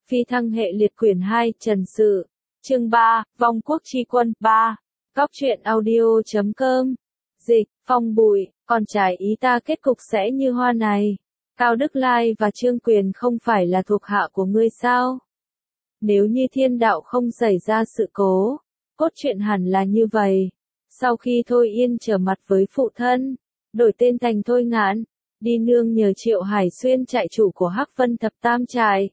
Phi thăng hệ liệt quyển 2, Trần Sự. Chương 3, Vong quốc chi quân 3. Góc truyện audio.com. Dịch, Phong Bụi, con trai ý ta kết cục sẽ như hoa này. Cao Đức Lai và Trương Quyền không phải là thuộc hạ của ngươi sao? Nếu như thiên đạo không xảy ra sự cố, cốt truyện hẳn là như vậy. Sau khi Thôi Yên trở mặt với phụ thân, đổi tên thành Thôi Ngạn, đi nương nhờ Triệu Hải Xuyên trại chủ của Hắc Vân Thập Tam Trại.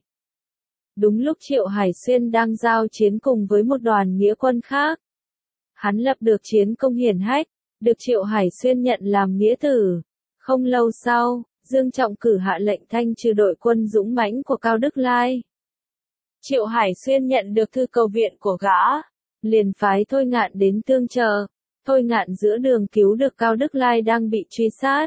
Đúng lúc Triệu Hải Xuyên đang giao chiến cùng với một đoàn nghĩa quân khác. Hắn lập được chiến công hiển hách, được Triệu Hải Xuyên nhận làm nghĩa tử. Không lâu sau, Dương Trọng cử hạ lệnh thanh trừ đội quân dũng mãnh của Cao Đức Lai. Triệu Hải Xuyên nhận được thư cầu viện của gã, liền phái Thôi Ngạn đến tương trợ. Thôi Ngạn giữa đường cứu được Cao Đức Lai đang bị truy sát,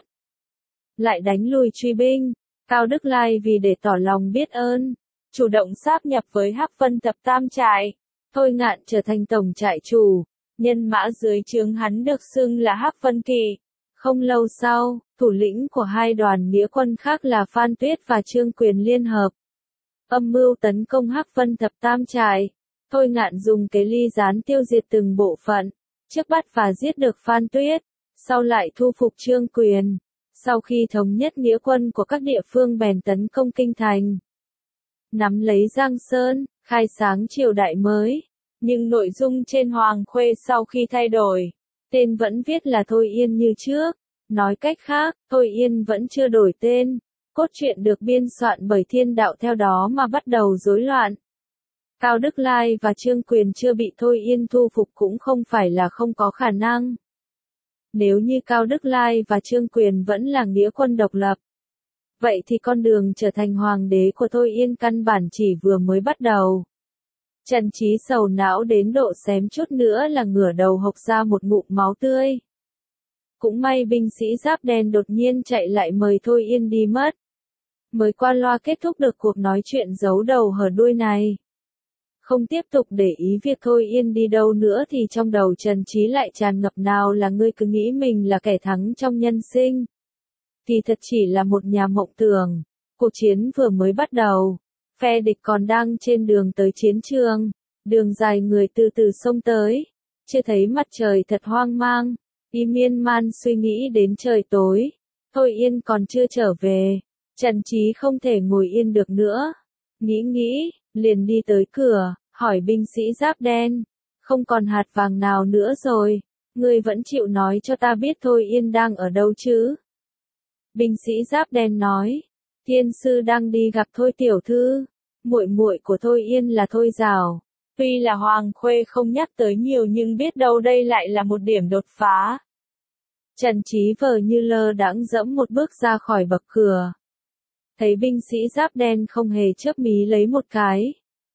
lại đánh lùi truy binh. Cao Đức Lai vì để tỏ lòng biết ơn, chủ động sáp nhập với Hắc Vân Thập Tam Trại. Thôi Ngạn trở thành tổng trại chủ, nhân mã dưới trướng hắn được xưng là Hắc Vân Kỳ. Không lâu sau, thủ lĩnh của hai đoàn nghĩa quân khác là Phan Tuyết và Trương Quyền liên hợp, âm mưu tấn công Hắc Vân Thập Tam Trại. Thôi Ngạn dùng kế ly gián tiêu diệt từng bộ phận, trước bắt và giết được Phan Tuyết, sau lại thu phục Trương Quyền. Sau khi thống nhất nghĩa quân của các địa phương bèn tấn công kinh thành, nắm lấy Giang Sơn, khai sáng triều đại mới. Nhưng nội dung trên Hoàng Khuê sau khi thay đổi, tên vẫn viết là Thôi Yên như trước. Nói cách khác, Thôi Yên vẫn chưa đổi tên. Cốt truyện được biên soạn bởi thiên đạo theo đó mà bắt đầu rối loạn. Cao Đức Lai và Trương Quyền chưa bị Thôi Yên thu phục cũng không phải là không có khả năng. Nếu như Cao Đức Lai và Trương Quyền vẫn là nghĩa quân độc lập, vậy thì con đường trở thành hoàng đế của Thôi Yên căn bản chỉ vừa mới bắt đầu. Trần Trí sầu não đến độ xém chút nữa là ngửa đầu hộc ra một ngụm máu tươi. Cũng may binh sĩ giáp đen đột nhiên chạy lại mời Thôi Yên đi mất, mới qua loa kết thúc được cuộc nói chuyện giấu đầu hở đuôi này. Không tiếp tục để ý việc Thôi Yên đi đâu nữa thì trong đầu Trần Trí lại tràn ngập nào là ngươi cứ nghĩ mình là kẻ thắng trong nhân sinh. Thì thật chỉ là một nhà mộng tưởng. Cuộc chiến vừa mới bắt đầu, phe địch còn đang trên đường tới chiến trường, đường dài người từ từ xông tới, chưa thấy mặt trời thật hoang mang, y miên man suy nghĩ đến trời tối. Thôi Yên còn chưa trở về, Trần Trí không thể ngồi yên được nữa, nghĩ, liền đi tới cửa, hỏi binh sĩ giáp đen, không còn hạt vàng nào nữa rồi, ngươi vẫn chịu nói cho ta biết Thôi Yên đang ở đâu chứ? Binh sĩ giáp đen nói, thiên sư đang đi gặp Thôi tiểu thư, muội muội của Thôi Yên là Thôi Giảo. Tuy là Hoàng Khuê không nhắc tới nhiều nhưng biết đâu đây lại là một điểm đột phá. Trần Trí vờ như lơ đãng dẫm một bước ra khỏi bậc cửa. Thấy binh sĩ giáp đen không hề chớp mí lấy một cái.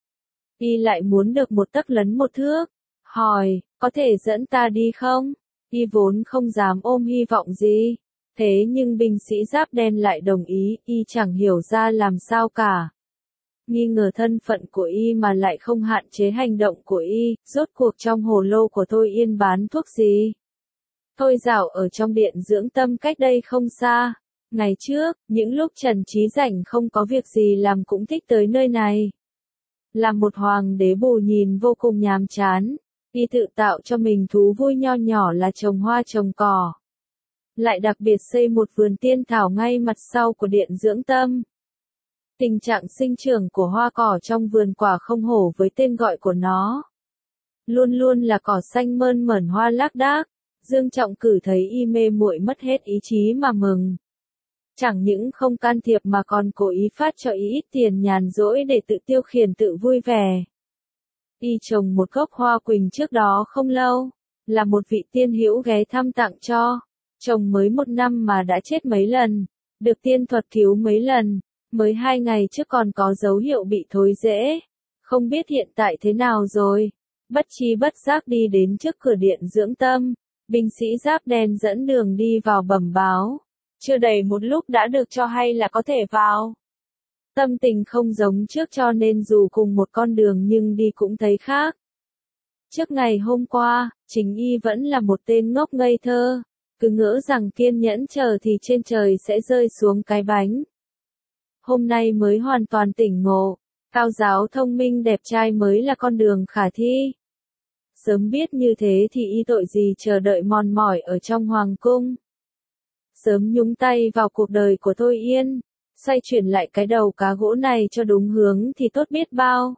Y lại muốn được một tấc lấn một thước. Hỏi, có thể dẫn ta đi không? Y vốn không dám ôm hy vọng gì. Thế nhưng binh sĩ giáp đen lại đồng ý, y chẳng hiểu ra làm sao cả. Nghi ngờ thân phận của y mà lại không hạn chế hành động của y, rốt cuộc trong hồ lô của Thôi Yên bán thuốc gì? Thôi Giảo ở trong điện dưỡng tâm cách đây không xa. Ngày trước, những lúc Trần Trí rảnh không có việc gì làm cũng thích tới nơi này. Là một hoàng đế bù nhìn vô cùng nhàm chán, y tự tạo cho mình thú vui nho nhỏ là trồng hoa trồng cỏ. Lại đặc biệt xây một vườn tiên thảo ngay mặt sau của điện dưỡng tâm. Tình trạng sinh trưởng của hoa cỏ trong vườn quả không hổ với tên gọi của nó. Luôn luôn là cỏ xanh mơn mởn hoa lác đác. Dương Trọng cử thấy y mê muội mất hết ý chí mà mừng. Chẳng những không can thiệp mà còn cố ý phát cho y ít tiền nhàn rỗi để tự tiêu khiển tự vui vẻ. Y trồng một gốc hoa quỳnh trước đó không lâu, là một vị tiên hữu ghé thăm tặng cho. Trồng mới 1 năm mà đã chết mấy lần, được tiên thuật cứu mấy lần, mới 2 ngày trước còn có dấu hiệu bị thối rễ. Không biết hiện tại thế nào rồi. Bất chi bất giác đi đến trước cửa điện dưỡng tâm, binh sĩ giáp đen dẫn đường đi vào bẩm báo. Chưa đầy một lúc đã được cho hay là có thể vào. Tâm tình không giống trước cho nên dù cùng một con đường nhưng đi cũng thấy khác. Trước ngày hôm qua, chính y vẫn là một tên ngốc ngây thơ, cứ ngỡ rằng kiên nhẫn chờ thì trên trời sẽ rơi xuống cái bánh. Hôm nay mới hoàn toàn tỉnh ngộ, Cao giáo thông minh đẹp trai mới là con đường khả thi. Sớm biết như thế thì y tội gì chờ đợi mòn mỏi ở trong hoàng cung. Sớm nhúng tay vào cuộc đời của Thôi Yên, xoay chuyển lại cái đầu cá gỗ này cho đúng hướng thì tốt biết bao.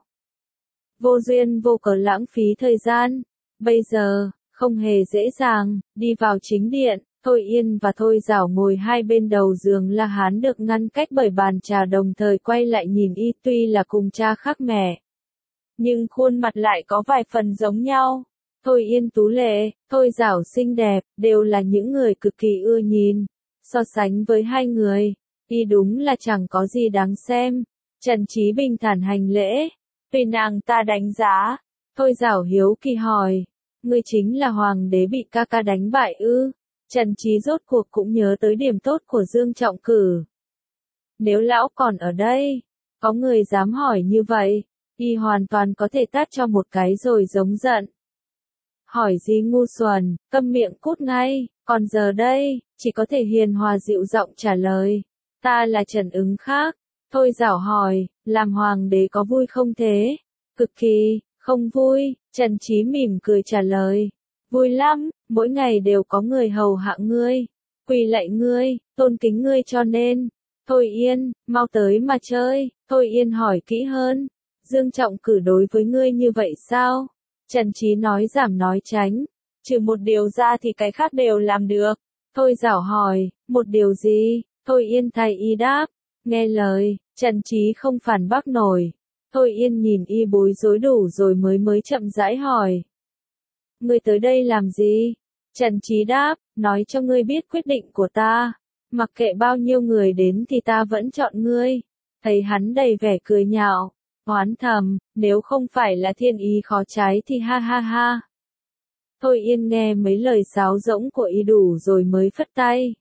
Vô duyên vô cớ lãng phí thời gian. Bây giờ, không hề dễ dàng, đi vào chính điện, Thôi Yên và Thôi Giảo ngồi hai bên đầu giường La Hán được ngăn cách bởi bàn trà đồng thời quay lại nhìn y tuy là cùng cha khác mẹ. Nhưng khuôn mặt lại có vài phần giống nhau. Thôi Yên tú lệ, Thôi Giảo xinh đẹp, đều là những người cực kỳ ưa nhìn. So sánh với hai người, y đúng là chẳng có gì đáng xem. Trần Chí bình thản hành lễ. Vì nàng ta đánh giá. Thôi Giảo hiếu kỳ hỏi. Ngươi chính là hoàng đế bị ca ca đánh bại ư? Trần Chí rốt cuộc cũng nhớ tới điểm tốt của Dương Trọng Cử. Nếu lão còn ở đây, có người dám hỏi như vậy, y hoàn toàn có thể tát cho một cái rồi giống giận. Hỏi gì ngu xuẩn, câm miệng cút ngay, còn giờ đây, chỉ có thể hiền hòa dịu giọng trả lời. Ta là Trần Ứng Khác. Thôi Giảo hỏi, làm hoàng đế có vui không thế? Cực kỳ, không vui, Trần Chí mỉm cười trả lời. Vui lắm, mỗi ngày đều có người hầu hạ ngươi, quỳ lạy ngươi, tôn kính ngươi cho nên. Thôi Yên, mau tới mà chơi. Thôi Yên hỏi kỹ hơn. Dương Trọng Cử đối với ngươi như vậy sao? Trần Chí nói giảm nói tránh. Trừ một điều ra thì cái khác đều làm được. Thôi Giảo hỏi, một điều gì? Thôi Yên thay y đáp. Nghe lời, Trần Chí không phản bác nổi. Thôi Yên nhìn y bối rối đủ rồi mới chậm rãi hỏi. Ngươi tới đây làm gì? Trần Chí đáp, nói cho ngươi biết quyết định của ta. Mặc kệ bao nhiêu người đến thì ta vẫn chọn ngươi. Thấy hắn đầy vẻ cười nhạo, oán thầm, nếu không phải là thiên ý khó trái thì ha ha ha. Thôi Yên nghe mấy lời sáo rỗng của y đủ rồi mới phất tay.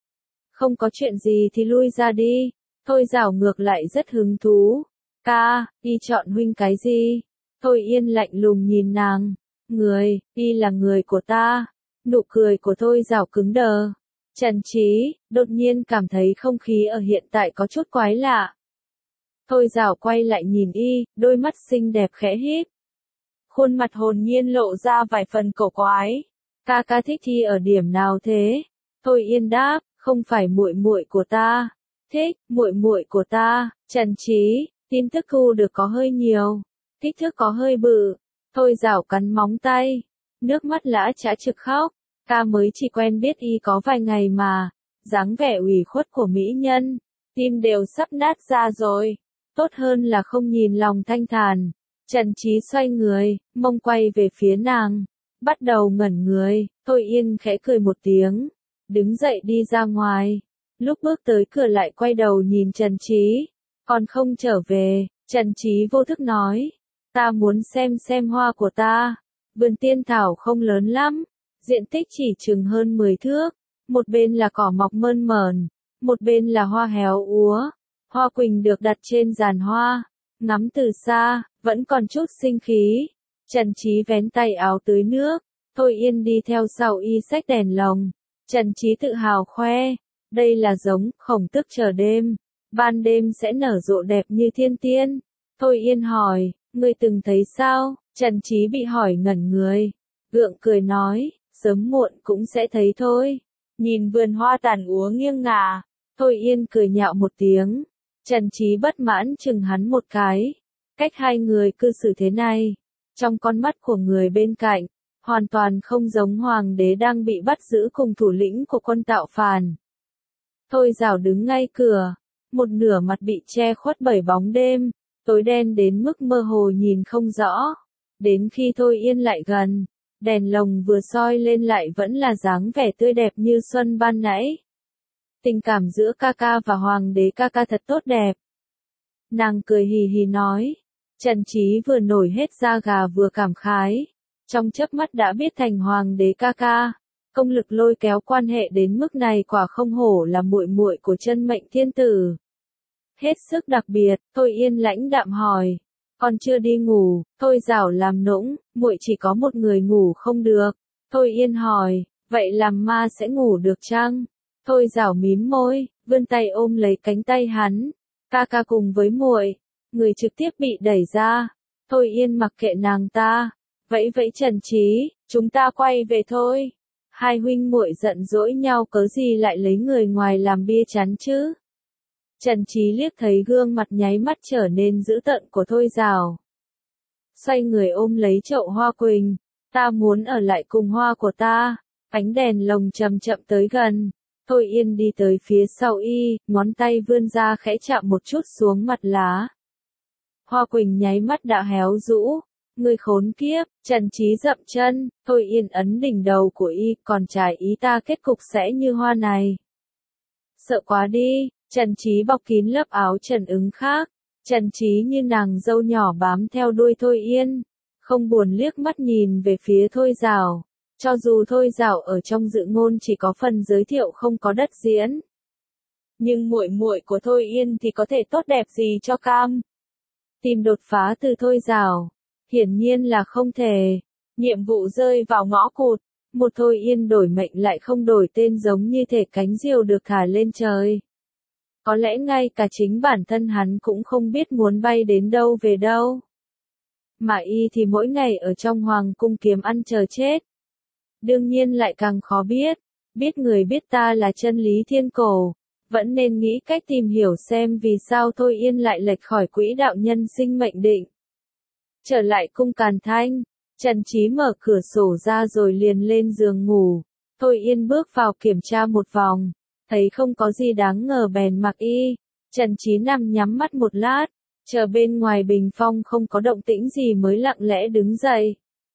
Không có chuyện gì thì lui ra đi. Thôi Giảo ngược lại rất hứng thú. Ca, y chọn huynh cái gì? Thôi Yên lạnh lùng nhìn nàng. Người, y là người của ta. Nụ cười của Thôi Giảo cứng đờ. Trần Chí, đột nhiên cảm thấy không khí ở hiện tại có chút quái lạ. Thôi Giảo quay lại nhìn y, đôi mắt xinh đẹp khẽ híp. Khuôn mặt hồn nhiên lộ ra vài phần cổ quái. Ca ca thích thi ở điểm nào thế? Thôi Yên đáp, không phải muội muội của ta. Thích, muội muội của ta. Trần Chí, tin tức thu được có hơi nhiều, kích thước có hơi bự. Thôi Giảo cắn móng tay, nước mắt lã chã trực khóc. Ca mới chỉ quen biết y có vài ngày mà, dáng vẻ ủy khuất của mỹ nhân, tim đều sắp nát ra rồi. Tốt hơn là không nhìn lòng thanh thản. Trần Chí xoay người, mông quay về phía nàng, bắt đầu ngẩn người. Thôi Yên khẽ cười một tiếng, đứng dậy đi ra ngoài. Lúc bước tới cửa lại quay đầu nhìn Trần Chí. Còn không trở về, Trần Chí vô thức nói. Ta muốn xem hoa của ta. Vườn tiên thảo không lớn lắm, diện tích chỉ chừng hơn 10 thước. Một bên là cỏ mọc mơn mởn, một bên là hoa héo úa. Hoa quỳnh được đặt trên giàn hoa, ngắm từ xa, vẫn còn chút sinh khí. Trần Chí vén tay áo tưới nước, Thôi Yên đi theo sau y xách đèn lồng. Trần Chí tự hào khoe, đây là giống khổng tước chờ đêm, ban đêm sẽ nở rộ đẹp như thiên tiên. Thôi Yên hỏi, ngươi từng thấy sao? Trần Chí bị hỏi ngẩn người, gượng cười nói, sớm muộn cũng sẽ thấy thôi. Nhìn vườn hoa tàn úa nghiêng ngả, Thôi Yên cười nhạo một tiếng. Trần Chí bất mãn chừng hắn một cái. Cách hai người cư xử thế này, trong con mắt của người bên cạnh, hoàn toàn không giống hoàng đế đang bị bắt giữ cùng thủ lĩnh của quân tạo phản. Thôi Giảo đứng ngay cửa, một nửa mặt bị che khuất bởi bóng đêm, tối đen đến mức mơ hồ nhìn không rõ. Đến khi Thôi Yên lại gần, đèn lồng vừa soi lên lại vẫn là dáng vẻ tươi đẹp như xuân ban nãy. Tình cảm giữa ca ca và hoàng đế ca ca thật tốt đẹp. Nàng cười hì hì nói. Trần Chí vừa nổi hết da gà vừa cảm khái. Trong chớp mắt đã biết thành hoàng đế ca ca. Công lực lôi kéo quan hệ đến mức này quả không hổ là muội muội của chân mệnh thiên tử. Hết sức đặc biệt. Thôi Yên lãnh đạm hỏi. Còn chưa đi ngủ? Thôi Giảo làm nũng, muội chỉ có một người ngủ không được. Thôi Yên hỏi, vậy làm ma sẽ ngủ được chăng? Thôi Giảo mím môi, vươn tay ôm lấy cánh tay hắn. Ca ca cùng với muội. người trực tiếp bị đẩy ra. Thôi Yên mặc kệ nàng ta, vẫy vẫy Trần Trí, chúng ta quay về thôi. Hai huynh muội giận dỗi nhau cớ gì lại lấy người ngoài làm bia chắn chứ. Trần Trí liếc thấy gương mặt nháy mắt trở nên dữ tợn của Thôi Giảo. Xoay người ôm lấy chậu hoa quỳnh, ta muốn ở lại cùng hoa của ta. Ánh đèn lồng chậm chậm tới gần. Thôi Yên đi tới phía sau y, ngón tay vươn ra khẽ chạm một chút xuống mặt lá. Hoa quỳnh nháy mắt đã héo rũ. Người khốn kiếp, Trần Trí dậm chân, Thôi Yên ấn đỉnh đầu của y, còn trái ý ta kết cục sẽ như hoa này. Sợ quá đi, Trần Trí bọc kín lớp áo Trần Ứng khác. Trần Trí như nàng dâu nhỏ bám theo đuôi Thôi Yên, không buồn liếc mắt nhìn về phía Thôi Giảo. Cho dù Thôi Giảo ở trong dự ngôn chỉ có phần giới thiệu không có đất diễn, nhưng muội muội của Thôi Yên thì có thể tốt đẹp gì cho cam. Tìm đột phá từ Thôi Giảo, hiển nhiên là không thể. Nhiệm vụ rơi vào ngõ cụt, một Thôi Yên đổi mệnh lại không đổi tên giống như thể cánh diều được thả lên trời. Có lẽ ngay cả chính bản thân hắn cũng không biết muốn bay đến đâu về đâu. Mà y thì mỗi ngày ở trong hoàng cung kiếm ăn chờ chết. Đương nhiên lại càng khó biết. Biết người biết ta là chân lý thiên cổ. Vẫn nên nghĩ cách tìm hiểu xem vì sao Thôi Yên lại lệch khỏi quỹ đạo nhân sinh mệnh định. Trở lại cung Càn Thanh, Trần Trí mở cửa sổ ra rồi liền lên giường ngủ. Thôi Yên bước vào kiểm tra một vòng, thấy không có gì đáng ngờ bèn mặc y. Trần Trí nằm nhắm mắt một lát, chờ bên ngoài bình phong không có động tĩnh gì mới lặng lẽ đứng dậy.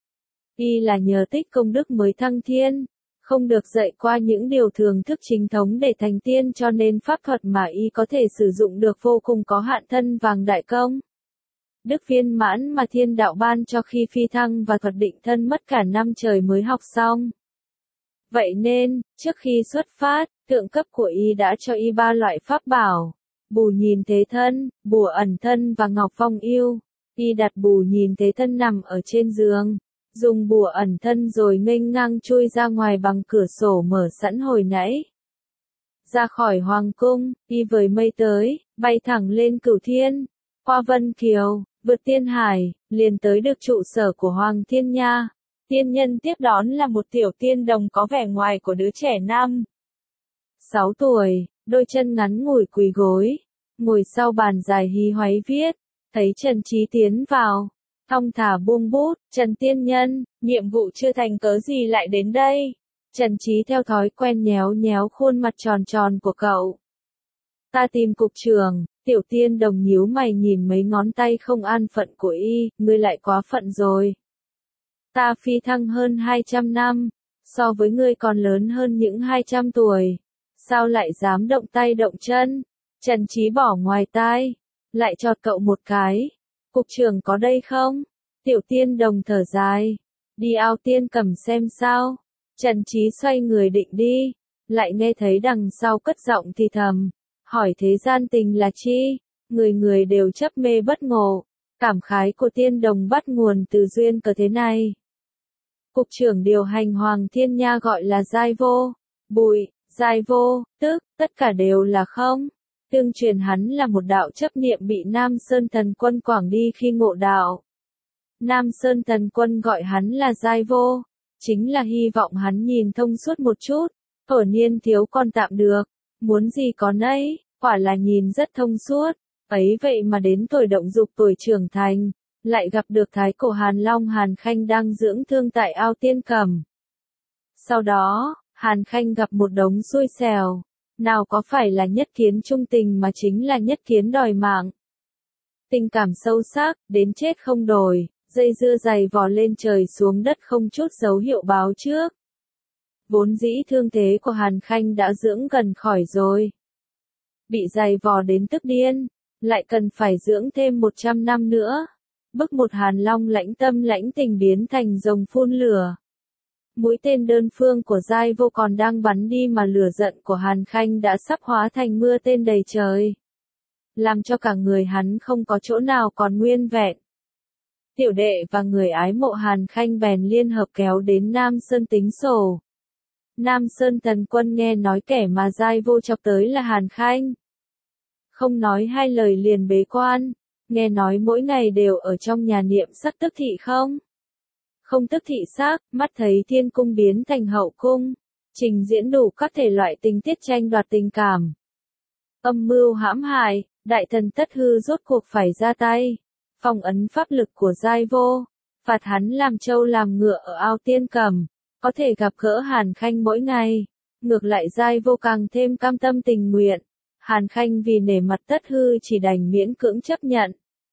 Y là nhờ tích công đức mới thăng thiên, không được dạy qua những điều thường thức chính thống để thành tiên cho nên pháp thuật mà y có thể sử dụng được vô cùng có hạn thân vàng đại công. Đức viên mãn mà thiên đạo ban cho khi phi thăng và thuật định thân mất cả năm trời mới học xong. Vậy nên, trước khi xuất phát, thượng cấp của y đã cho y 3 loại pháp bảo. Bù nhìn thế thân, bùa ẩn thân và ngọc phong yêu. Y đặt bù nhìn thế thân nằm ở trên giường, dùng bùa ẩn thân rồi nghênh ngang chui ra ngoài bằng cửa sổ mở sẵn hồi nãy. Ra khỏi hoàng cung, y với mây tới, bay thẳng lên Cửu Thiên, qua Vân Kiều, vượt Tiên Hải, liền tới được trụ sở của Hoàng Thiên Nha. Tiên nhân tiếp đón là một tiểu tiên đồng có vẻ ngoài của đứa trẻ 6 tuổi, đôi chân ngắn ngủi quỳ gối, ngồi sau bàn dài hí hoáy viết, thấy Trần Trí tiến vào, thong thả buông bút, Trần tiên nhân, nhiệm vụ chưa thành cớ gì lại đến đây. Trần Trí theo thói quen nhéo nhéo khuôn mặt tròn tròn của cậu. Ta tìm cục trưởng, tiểu tiên đồng nhíu mày nhìn mấy ngón tay không an phận của y, ngươi lại quá phận rồi. Ta phi thăng hơn 200 năm, so với ngươi còn lớn hơn những 200 tuổi. Sao lại dám động tay động chân? Trần Trí bỏ ngoài tai, lại chọt cậu một cái. Cục trưởng có đây không? Tiểu tiên đồng thở dài. Đi ao tiên cầm xem sao. Trần Trí xoay người định đi, lại nghe thấy đằng sau cất giọng thì thầm. Hỏi thế gian tình là chi? Người người đều chấp mê bất ngộ. Cảm khái của tiên đồng bắt nguồn từ duyên cớ thế này. Cục trưởng điều hành Hoàng Thiên Nha gọi là giai vô, bụi, giai vô, tức, tất cả đều là không. Tương truyền hắn là một đạo chấp niệm bị Nam Sơn Thần Quân quảng đi khi ngộ đạo. Nam Sơn Thần Quân gọi hắn là giai vô, chính là hy vọng hắn nhìn thông suốt một chút, thuở niên thiếu còn tạm được, muốn gì có nấy, quả là nhìn rất thông suốt, ấy vậy mà đến tuổi động dục tuổi trưởng thành, lại gặp được thái cổ Hàn Long Hàn Khanh đang dưỡng thương tại ao tiên cầm. Sau đó, Hàn Khanh gặp một đống xui xẻo, nào có phải là nhất kiến trung tình mà chính là nhất kiến đòi mạng. Tình cảm sâu sắc, đến chết không đổi, dây dưa dày vò lên trời xuống đất không chút dấu hiệu báo trước. Vốn dĩ thương thế của Hàn Khanh đã dưỡng gần khỏi rồi. Bị dày vò đến tức điên, lại cần phải dưỡng thêm 100 năm nữa. Bức một Hàn Long lãnh tâm lãnh tình biến thành rồng phun lửa. Mũi tên đơn phương của giai vô còn đang bắn đi mà lửa giận của Hàn Khanh đã sắp hóa thành mưa tên đầy trời. Làm cho cả người hắn không có chỗ nào còn nguyên vẹn. Tiểu đệ và người ái mộ Hàn Khanh bèn liên hợp kéo đến Nam Sơn tính sổ. Nam Sơn Thần Quân nghe nói kẻ mà giai vô chọc tới là Hàn Khanh. Không nói hai lời liền bế quan, nghe nói mỗi ngày đều ở trong nhà niệm sắc tức thị không? Không tức thị sắc, mắt thấy thiên cung biến thành hậu cung, trình diễn đủ các thể loại tình tiết tranh đoạt tình cảm. Âm mưu hãm hại, đại thần Tất Hư rốt cuộc phải ra tay, phong ấn pháp lực của giai vô, phạt hắn làm trâu làm ngựa ở ao tiên cầm, có thể gặp gỡ Hàn Khanh mỗi ngày. Ngược lại giai vô càng thêm cam tâm tình nguyện, Hàn Khanh vì nể mặt Tất Hư chỉ đành miễn cưỡng chấp nhận.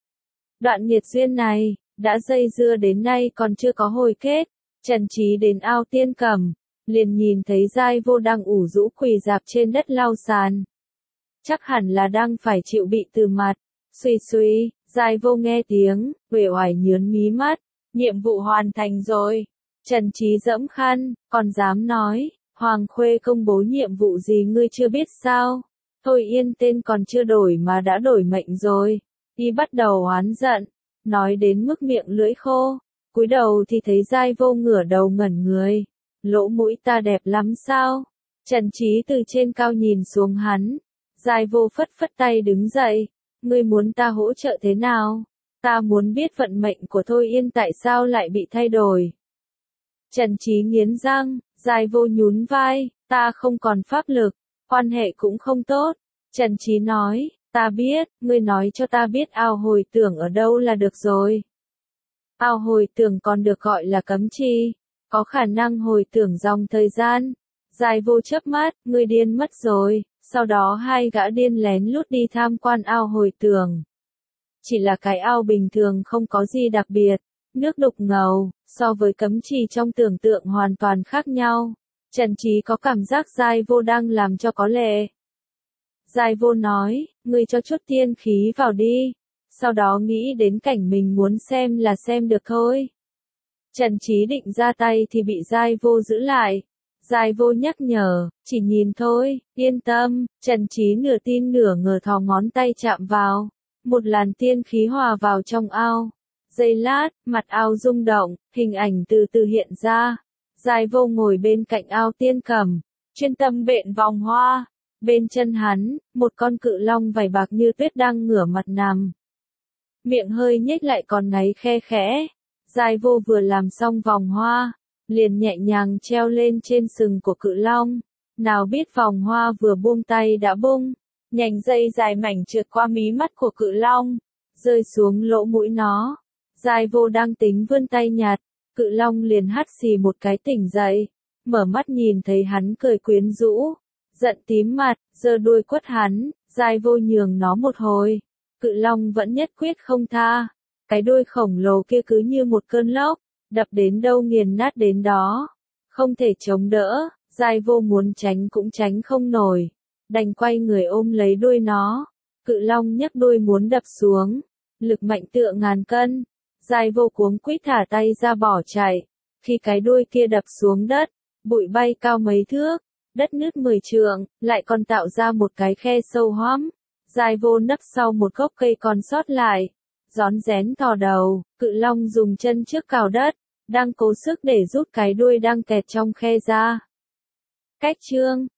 Đoạn nghiệt duyên này, đã dây dưa đến nay còn chưa có hồi kết, Trần Trí đến ao tiên cầm, liền nhìn thấy giai vô đang ủ rũ quỳ rạp trên đất lau sàn. Chắc hẳn là đang phải chịu bị từ mặt, suy suy, giai vô nghe tiếng, uể oải nhớn mí mắt, nhiệm vụ hoàn thành rồi. Trần Trí dẫm khăn, còn dám nói, Hoàng Khuê công bố nhiệm vụ gì ngươi chưa biết sao? Thôi Yên tên còn chưa đổi mà đã đổi mệnh rồi. Y bắt đầu oán giận, nói đến mức miệng lưỡi khô, cúi đầu thì thấy giai vô ngửa đầu ngẩn người. Lỗ mũi ta đẹp lắm sao? Trần Trí từ trên cao nhìn xuống hắn. Giai vô phất phất tay đứng dậy. Ngươi muốn ta hỗ trợ thế nào? Ta muốn biết vận mệnh của Thôi Yên tại sao lại bị thay đổi. Trần Trí nghiến răng, giai vô nhún vai, ta không còn pháp lực, quan hệ cũng không tốt. Trần Trí nói, ta biết, ngươi nói cho ta biết ao hồi tưởng ở đâu là được rồi. Ao hồi tưởng còn được gọi là cấm chi, có khả năng hồi tưởng dòng thời gian. Giai vô chớp mắt, ngươi điên mất rồi. Sau đó hai gã điên lén lút đi tham quan ao hồi tưởng. Chỉ là cái ao bình thường không có gì đặc biệt, nước đục ngầu, so với cấm chỉ trong tưởng tượng hoàn toàn khác nhau. Trần Trí có cảm giác giai vô đang làm cho có lệ. Giai vô nói, ngươi cho chút tiên khí vào đi, sau đó nghĩ đến cảnh mình muốn xem là xem được thôi. Trần Trí định ra tay thì bị giai vô giữ lại. Giai vô nhắc nhở, chỉ nhìn thôi, yên tâm. Trần Trí nửa tin nửa ngờ thò ngón tay chạm vào. Một làn tiên khí hòa vào trong ao. Giây lát, mặt ao rung động, hình ảnh từ từ hiện ra. Giai vô ngồi bên cạnh ao tiên cầm, chuyên tâm bện vòng hoa. Bên chân hắn, một con cự long vảy bạc như tuyết đang ngửa mặt nằm. Miệng hơi nhếch lại còn ngáy khe khẽ. Giai vô vừa làm xong vòng hoa, liền nhẹ nhàng treo lên trên sừng của cự long. Nào biết vòng hoa vừa buông tay đã bung, nhành dây dài mảnh trượt qua mí mắt của cự long, rơi xuống lỗ mũi nó. Giai vô đang tính vươn tay nhặt, cự long liền hắt xì một cái tỉnh dậy, mở mắt nhìn thấy hắn cười quyến rũ, giận tím mặt, giơ đuôi quất hắn. Giai vô nhường nó một hồi, cự long vẫn nhất quyết không tha, cái đuôi khổng lồ kia cứ như một cơn lốc, đập đến đâu nghiền nát đến đó, không thể chống đỡ. Giai vô muốn tránh cũng tránh không nổi, đành quay người ôm lấy đuôi nó. Cự long nhấc đuôi muốn đập xuống, lực mạnh tựa ngàn cân. Giai vô cuống quýt thả tay ra bỏ chạy. Khi cái đuôi kia đập xuống đất, bụi bay cao mấy thước, đất nứt 10 trượng, lại còn tạo ra một cái khe sâu hoắm. Giai vô nấp sau một gốc cây còn sót lại, rón rén thò đầu. Cự long dùng chân trước cào đất, đang cố sức để rút cái đuôi đang kẹt trong khe ra. Cách chương